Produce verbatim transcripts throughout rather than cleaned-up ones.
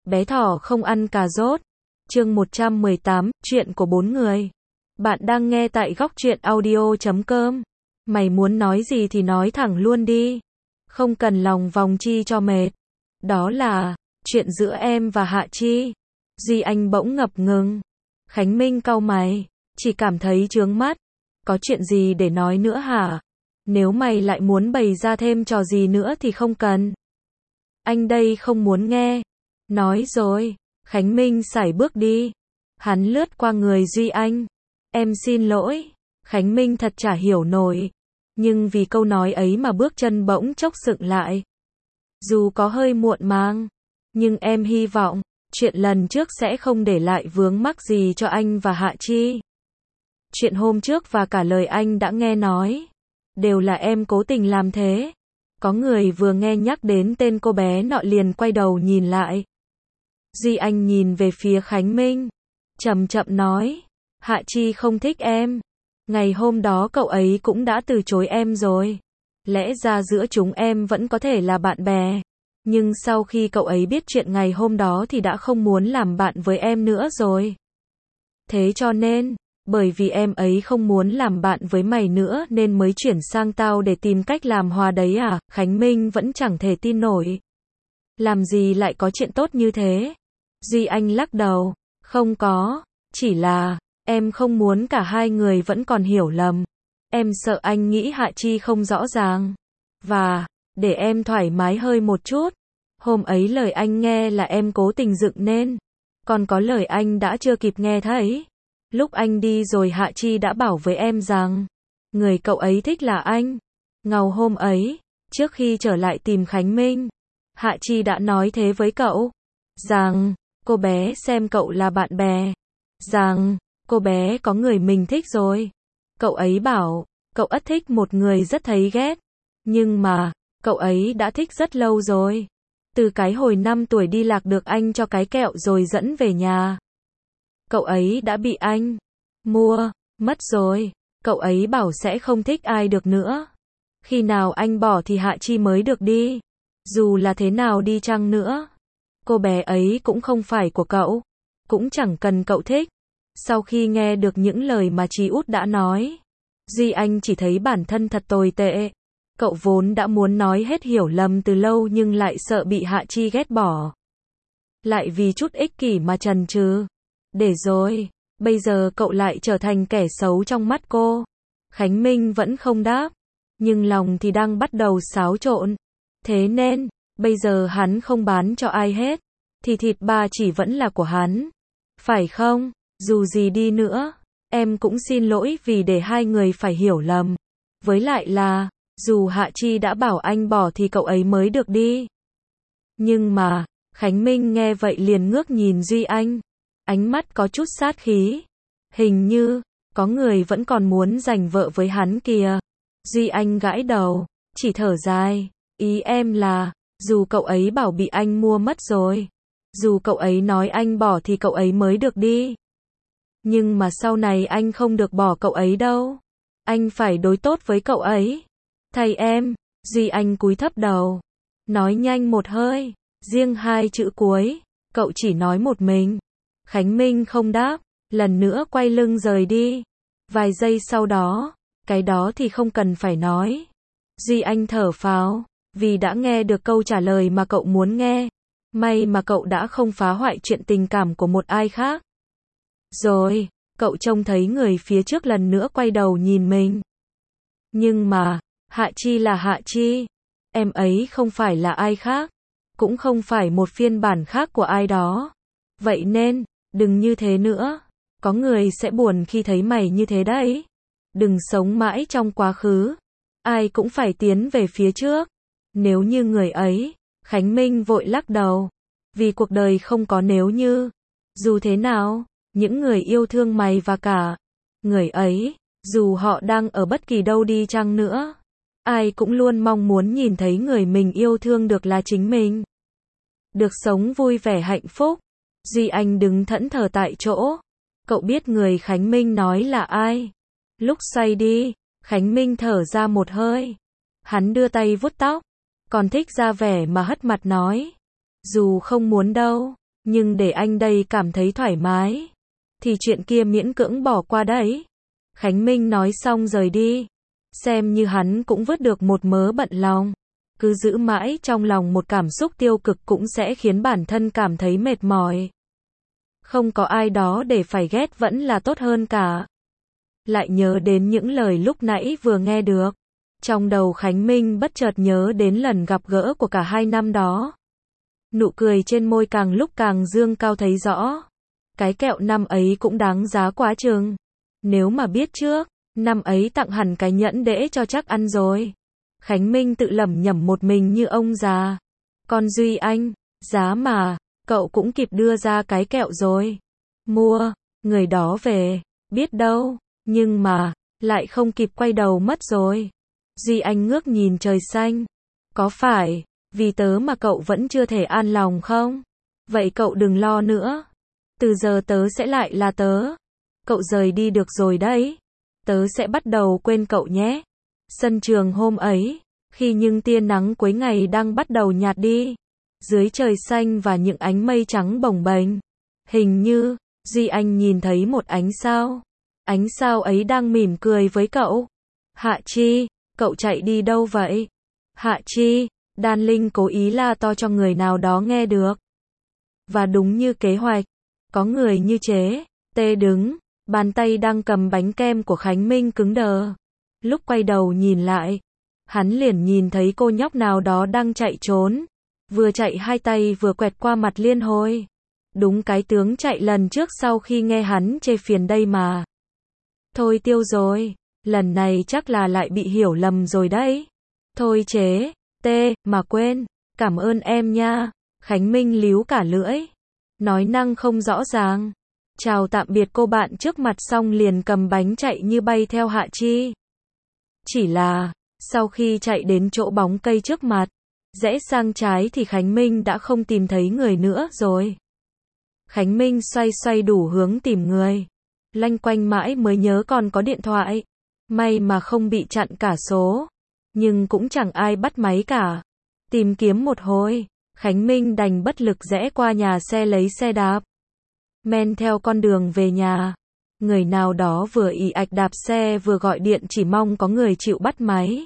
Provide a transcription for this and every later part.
Bé thỏ không ăn cà rốt. Chương một trăm mười tám, chuyện của bốn người. Bạn đang nghe tại góc truyện audio chấm com. Mày muốn nói gì thì nói thẳng luôn đi. Không cần lòng vòng chi cho mệt. Đó là chuyện giữa em và Hạ Chi. Duy Anh bỗng ngập ngừng. Khánh Minh cau mày, chỉ cảm thấy chướng mắt. Có chuyện gì để nói nữa hả? Nếu mày lại muốn bày ra thêm trò gì nữa thì không cần. Anh đây không muốn nghe. Nói rồi, Khánh Minh sải bước đi. Hắn lướt qua người Duy Anh. Em xin lỗi. Khánh Minh thật chả hiểu nổi. Nhưng vì câu nói ấy mà bước chân bỗng chốc sững lại. Dù có hơi muộn màng, nhưng em hy vọng, chuyện lần trước sẽ không để lại vướng mắc gì cho anh và Hạ Chi. Chuyện hôm trước và cả lời anh đã nghe nói, đều là em cố tình làm thế. Có người vừa nghe nhắc đến tên cô bé nọ liền quay đầu nhìn lại. Duy Anh nhìn về phía Khánh Minh, chậm chậm nói, Hạ Chi không thích em. Ngày hôm đó cậu ấy cũng đã từ chối em rồi. Lẽ ra giữa chúng em vẫn có thể là bạn bè. Nhưng sau khi cậu ấy biết chuyện ngày hôm đó thì đã không muốn làm bạn với em nữa rồi. Thế cho nên, bởi vì em ấy không muốn làm bạn với mày nữa nên mới chuyển sang tao để tìm cách làm hòa đấy à? Khánh Minh vẫn chẳng thể tin nổi. Làm gì lại có chuyện tốt như thế? Duy Anh lắc đầu, không có, chỉ là, em không muốn cả hai người vẫn còn hiểu lầm. Em sợ anh nghĩ Hạ Chi không rõ ràng. Và, để em thoải mái hơi một chút. Hôm ấy lời anh nghe là em cố tình dựng nên. Còn có lời anh đã chưa kịp nghe thấy. Lúc anh đi rồi Hạ Chi đã bảo với em rằng, người cậu ấy thích là anh. Ngầu hôm ấy, trước khi trở lại tìm Khánh Minh, Hạ Chi đã nói thế với cậu. Rằng, cô bé xem cậu là bạn bè. Rằng, cô bé có người mình thích rồi. Cậu ấy bảo, cậu ất thích một người rất thấy ghét. Nhưng mà, cậu ấy đã thích rất lâu rồi. Từ cái hồi năm tuổi đi lạc được anh cho cái kẹo rồi dẫn về nhà. Cậu ấy đã bị anh mua mất rồi. Cậu ấy bảo sẽ không thích ai được nữa. Khi nào anh bỏ thì Hạ Chi mới được đi. Dù là thế nào đi chăng nữa, cô bé ấy cũng không phải của cậu. Cũng chẳng cần cậu thích. Sau khi nghe được những lời mà Chí Út đã nói, Duy Anh chỉ thấy bản thân thật tồi tệ. Cậu vốn đã muốn nói hết hiểu lầm từ lâu nhưng lại sợ bị Hạ Chi ghét bỏ. Lại vì chút ích kỷ mà chần chừ. Để rồi, bây giờ cậu lại trở thành kẻ xấu trong mắt cô. Khánh Minh vẫn không đáp, nhưng lòng thì đang bắt đầu xáo trộn. Thế nên, bây giờ hắn không bán cho ai hết, thì thịt ba chỉ vẫn là của hắn. Phải không? Dù gì đi nữa, em cũng xin lỗi vì để hai người phải hiểu lầm. Với lại là, dù Hạ Chi đã bảo anh bỏ thì cậu ấy mới được đi. Nhưng mà, Khánh Minh nghe vậy liền ngước nhìn Duy Anh. Ánh mắt có chút sát khí. Hình như, có người vẫn còn muốn giành vợ với hắn kìa. Duy Anh gãi đầu, chỉ thở dài. Ý em là, dù cậu ấy bảo bị anh mua mất rồi. Dù cậu ấy nói anh bỏ thì cậu ấy mới được đi. Nhưng mà sau này anh không được bỏ cậu ấy đâu. Anh phải đối tốt với cậu ấy. Thầy em, Duy Anh cúi thấp đầu. Nói nhanh một hơi, riêng hai chữ cuối, cậu chỉ nói một mình. Khánh Minh không đáp, lần nữa quay lưng rời đi. Vài giây sau đó, cái đó thì không cần phải nói. Duy Anh thở phào, vì đã nghe được câu trả lời mà cậu muốn nghe. May mà cậu đã không phá hoại chuyện tình cảm của một ai khác. Rồi, cậu trông thấy người phía trước lần nữa quay đầu nhìn mình. Nhưng mà, Hạ Chi là Hạ Chi. Em ấy không phải là ai khác. Cũng không phải một phiên bản khác của ai đó. Vậy nên, đừng như thế nữa. Có người sẽ buồn khi thấy mày như thế đấy. Đừng sống mãi trong quá khứ. Ai cũng phải tiến về phía trước. Nếu như người ấy, Khánh Minh vội lắc đầu. Vì cuộc đời không có nếu như. Dù thế nào, những người yêu thương mày và cả người ấy, dù họ đang ở bất kỳ đâu đi chăng nữa, ai cũng luôn mong muốn nhìn thấy người mình yêu thương được là chính mình. Được sống vui vẻ hạnh phúc. Duy Anh đứng thẫn thờ tại chỗ. Cậu biết người Khánh Minh nói là ai? Lúc xoay đi, Khánh Minh thở ra một hơi. Hắn đưa tay vuốt tóc. Còn thích ra vẻ mà hất mặt nói. Dù không muốn đâu, Nhưng để anh đây cảm thấy thoải mái, thì chuyện kia miễn cưỡng bỏ qua đấy. Khánh Minh nói xong rời đi. Xem như hắn cũng vớt được một mớ bận lòng. Cứ giữ mãi trong lòng một cảm xúc tiêu cực cũng sẽ khiến bản thân cảm thấy mệt mỏi. Không có ai đó để phải ghét vẫn là tốt hơn cả. Lại nhớ đến những lời lúc nãy vừa nghe được. Trong đầu Khánh Minh bất chợt nhớ đến lần gặp gỡ của cả hai năm đó. Nụ cười trên môi càng lúc càng dương cao thấy rõ. Cái kẹo năm ấy cũng đáng giá quá chừng. Nếu mà biết trước, năm ấy tặng hẳn cái nhẫn đễ cho chắc ăn rồi. Khánh Minh tự lẩm nhẩm một mình như ông già. Con Duy Anh, giá mà, cậu cũng kịp đưa ra cái kẹo rồi. Mua, người đó về, biết đâu, nhưng mà, lại không kịp quay đầu mất rồi. Duy Anh ngước nhìn trời xanh. Có phải, vì tớ mà cậu vẫn chưa thể an lòng không? Vậy cậu đừng lo nữa. Từ giờ tớ sẽ lại là tớ. Cậu rời đi được rồi đấy. Tớ sẽ bắt đầu quên cậu nhé. Sân trường hôm ấy, khi những tia nắng cuối ngày đang bắt đầu nhạt đi, dưới trời xanh và những ánh mây trắng bồng bềnh, hình như, Duy Anh nhìn thấy một ánh sao. Ánh sao ấy đang mỉm cười với cậu. Hạ Chi, cậu chạy đi đâu vậy? Hạ Chi, Đan Linh cố ý la to cho người nào đó nghe được. Và đúng như kế hoạch, có người như chế, tê đứng, bàn tay đang cầm bánh kem của Khánh Minh cứng đờ. Lúc quay đầu nhìn lại, hắn liền nhìn thấy cô nhóc nào đó đang chạy trốn. Vừa chạy hai tay vừa quẹt qua mặt liên hồi. Đúng cái tướng chạy lần trước sau khi nghe hắn chê phiền đây mà. Thôi tiêu rồi, lần này chắc là lại bị hiểu lầm rồi đấy. Thôi chế, tê, mà quên, cảm ơn em nha. Khánh Minh líu cả lưỡi, nói năng không rõ ràng. Chào tạm biệt cô bạn trước mặt xong liền cầm bánh chạy như bay theo Hạ Chi. Chỉ là, sau khi chạy đến chỗ bóng cây trước mặt, rẽ sang trái thì Khánh Minh đã không tìm thấy người nữa rồi. Khánh Minh xoay xoay đủ hướng tìm người. Lanh quanh mãi mới nhớ còn có điện thoại. May mà không bị chặn cả số. Nhưng cũng chẳng ai bắt máy cả. Tìm kiếm một hồi, Khánh Minh đành bất lực rẽ qua nhà xe lấy xe đạp. Men theo con đường về nhà. Người nào đó vừa ì ạch đạp xe vừa gọi điện chỉ mong có người chịu bắt máy.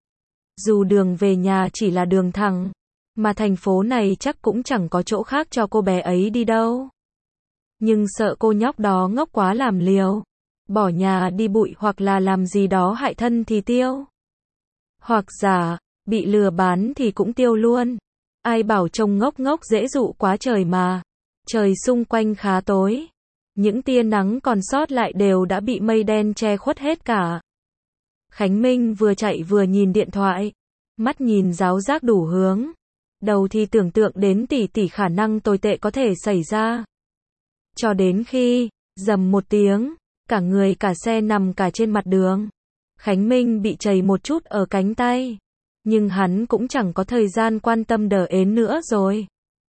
Dù đường về nhà chỉ là đường thẳng, mà thành phố này chắc cũng chẳng có chỗ khác cho cô bé ấy đi đâu. Nhưng sợ cô nhóc đó ngốc quá làm liều. Bỏ nhà đi bụi hoặc là làm gì đó hại thân thì tiêu. Hoặc giả, bị lừa bán thì cũng tiêu luôn. Ai bảo trông ngốc ngốc dễ dụ quá trời mà. Trời xung quanh khá tối. Những tia nắng còn sót lại đều đã bị mây đen che khuất hết cả. Khánh Minh vừa chạy vừa nhìn điện thoại. Mắt nhìn giáo giác đủ hướng. Đầu thì tưởng tượng đến tỷ tỷ khả năng tồi tệ có thể xảy ra. Cho đến khi, rầm một tiếng, cả người cả xe nằm cả trên mặt đường. Khánh Minh bị chảy một chút ở cánh tay. Nhưng hắn cũng chẳng có thời gian quan tâm đờ ến nữa rồi.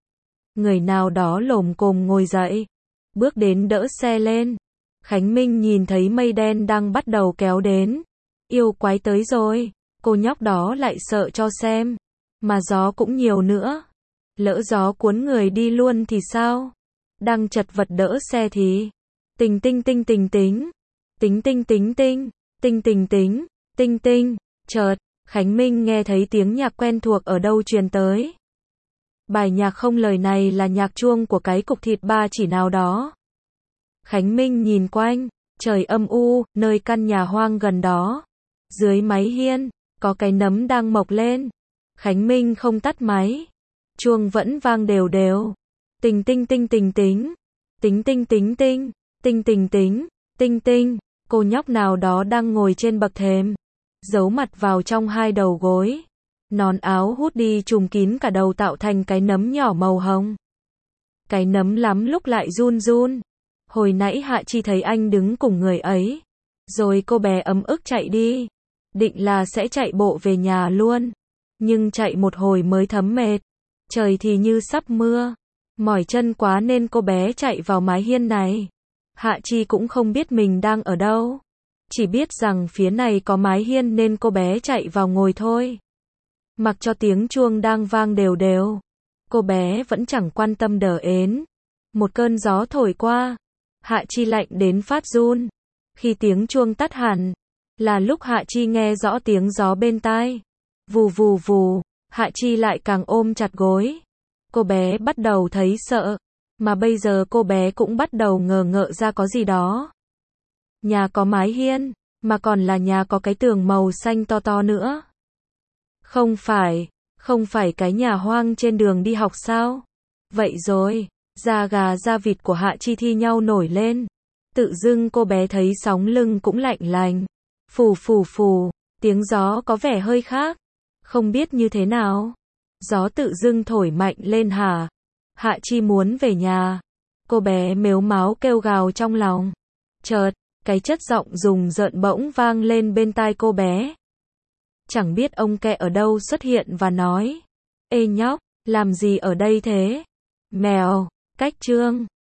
Người nào đó lồm cồm ngồi dậy. Bước đến đỡ xe lên. Khánh Minh nhìn thấy mây đen đang bắt đầu kéo đến. Yêu quái tới rồi. Cô nhóc đó lại sợ cho xem. Mà gió cũng nhiều nữa. Lỡ gió cuốn người đi luôn thì sao? Đang chật vật đỡ xe thì. Tình tinh tinh tình tính. Tính tinh tính tinh. Tinh tình tính. Tinh tinh. Chợt, Khánh Minh nghe thấy tiếng nhạc quen thuộc ở đâu truyền tới. Bài nhạc không lời này là nhạc chuông của cái cục thịt ba chỉ nào đó. Khánh Minh nhìn quanh, trời âm u, nơi căn nhà hoang gần đó. Dưới mái hiên, có cái nấm đang mọc lên. Khánh Minh không tắt máy. Chuông vẫn vang đều đều. Tình tinh tinh tình tính. Tính tinh tính tinh. Tinh tình tính. Tinh tinh. Cô nhóc nào đó đang ngồi trên bậc thềm. Giấu mặt vào trong hai đầu gối. Nón áo hút đi trùm kín cả đầu tạo thành cái nấm nhỏ màu hồng. Cái nấm lắm lúc lại run run. Hồi nãy Hạ Chi thấy anh đứng cùng người ấy. Rồi cô bé ấm ức chạy đi. Định là sẽ chạy bộ về nhà luôn. Nhưng chạy một hồi mới thấm mệt. Trời thì như sắp mưa. Mỏi chân quá nên cô bé chạy vào mái hiên này. Hạ Chi cũng không biết mình đang ở đâu. Chỉ biết rằng phía này có mái hiên nên cô bé chạy vào ngồi thôi. Mặc cho tiếng chuông đang vang đều đều. Cô bé vẫn chẳng quan tâm đờ ến. Một cơn gió thổi qua, Hạ Chi lạnh đến phát run. Khi tiếng chuông tắt hẳn, là lúc Hạ Chi nghe rõ tiếng gió bên tai. Vù vù vù, Hạ Chi lại càng ôm chặt gối. Cô bé bắt đầu thấy sợ, mà bây giờ cô bé cũng bắt đầu ngờ ngợ ra có gì đó. Nhà có mái hiên, mà còn là nhà có cái tường màu xanh to to nữa. Không phải, không phải cái nhà hoang trên đường đi học sao? Vậy rồi, da gà da vịt của Hạ Chi thi nhau nổi lên. Tự dưng cô bé thấy sóng lưng cũng lạnh lành. Phù phù phù, tiếng gió có vẻ hơi khác. Không biết như thế nào. Gió tự dưng thổi mạnh lên hả? Hạ Chi muốn về nhà. Cô bé mếu máo kêu gào trong lòng. Chợt, cái chất giọng rùng rợn bỗng vang lên bên tai cô bé. Chẳng biết ông kẹ ở đâu xuất hiện và nói. Ê nhóc, làm gì ở đây thế? Mèo, cách trương.